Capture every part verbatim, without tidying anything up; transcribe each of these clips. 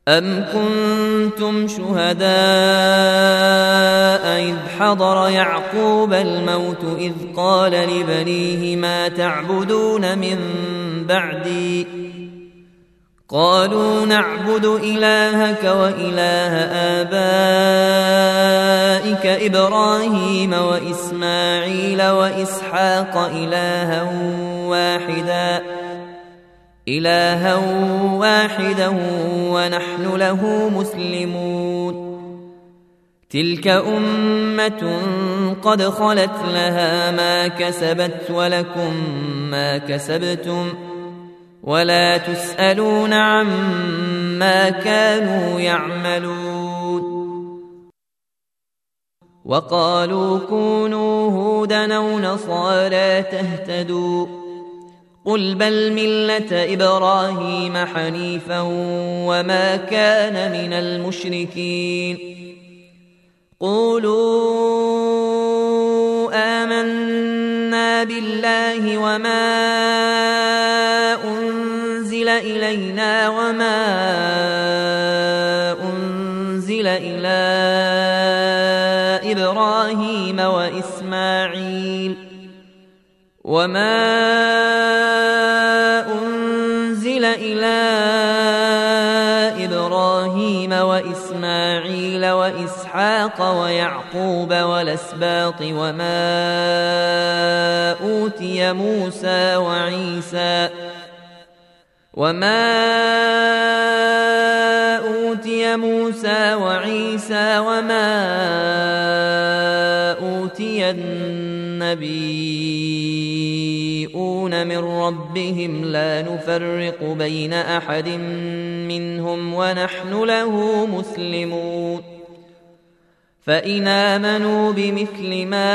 أم كنتم شهداء إذ حضر يعقوب الموت إذ قال لبنيه ما تعبدون من بعدي قالوا نعبد إلهك وإله آبائك إبراهيم وإسماعيل وإسحاق إلها واحدا إلها واحدا ونحن له مسلمون تلك أمة قد خلت لها ما كسبت ولكم ما كسبتم ولا تسألون عما كانوا يعملون وقالوا كونوا هودا أو نصارى تهتدوا قل بل ملة إبراهيم حنيفا وما كان من المشركين قولوا آمنا بالله وما أنزل إلينا وما أنزل إلى إبراهيم وإسماعيل وما أنزل إلى إبراهيم وإسماعيل وإسحاق ويعقوب والأسباط وما أوتي موسى وعيسى وما أوتي موسى وعيسى وما أوتي النبيون من ربهم لا نفرق بين أحد منهم ونحن له مسلمون فإن آمنوا بمثل ما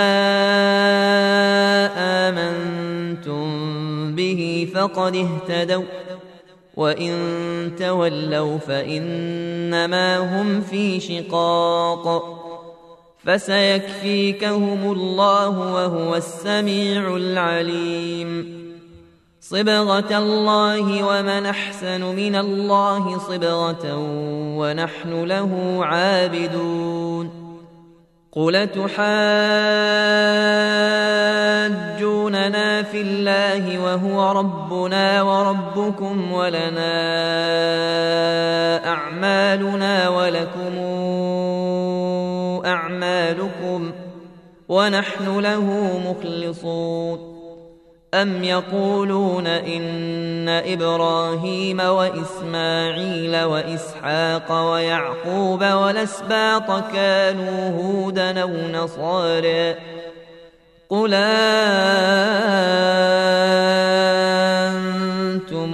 آمنتم به فقد اهتدوا وإن تولوا فإنما هم في شقاق فسيكفيكهم الله وهو السميع العليم صبغة الله ومن أحسن من الله صبغة ونحن له عابدون قل تحاجوننا في الله وهو ربنا وربكم ولنا أعمالنا ولكم أعمالكم ونحن له مخلصون أم يقولون إن إبراهيم وإسماعيل وإسحاق ويعقوب والأسباط كانوا هودا أو نصارى قل أنتم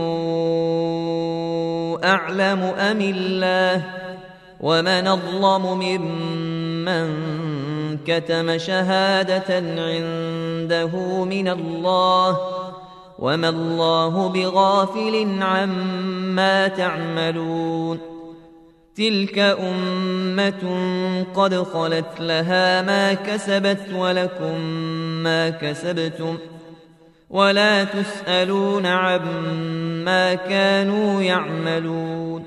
أعلم أم الله ومن أظلم ممن كتم شهادة عنده من الله وما الله بغافل عما تعملون تلك أمة قد خلت لها ما كسبت ولكم ما كسبتم ولا تسألون عما كانوا يعملون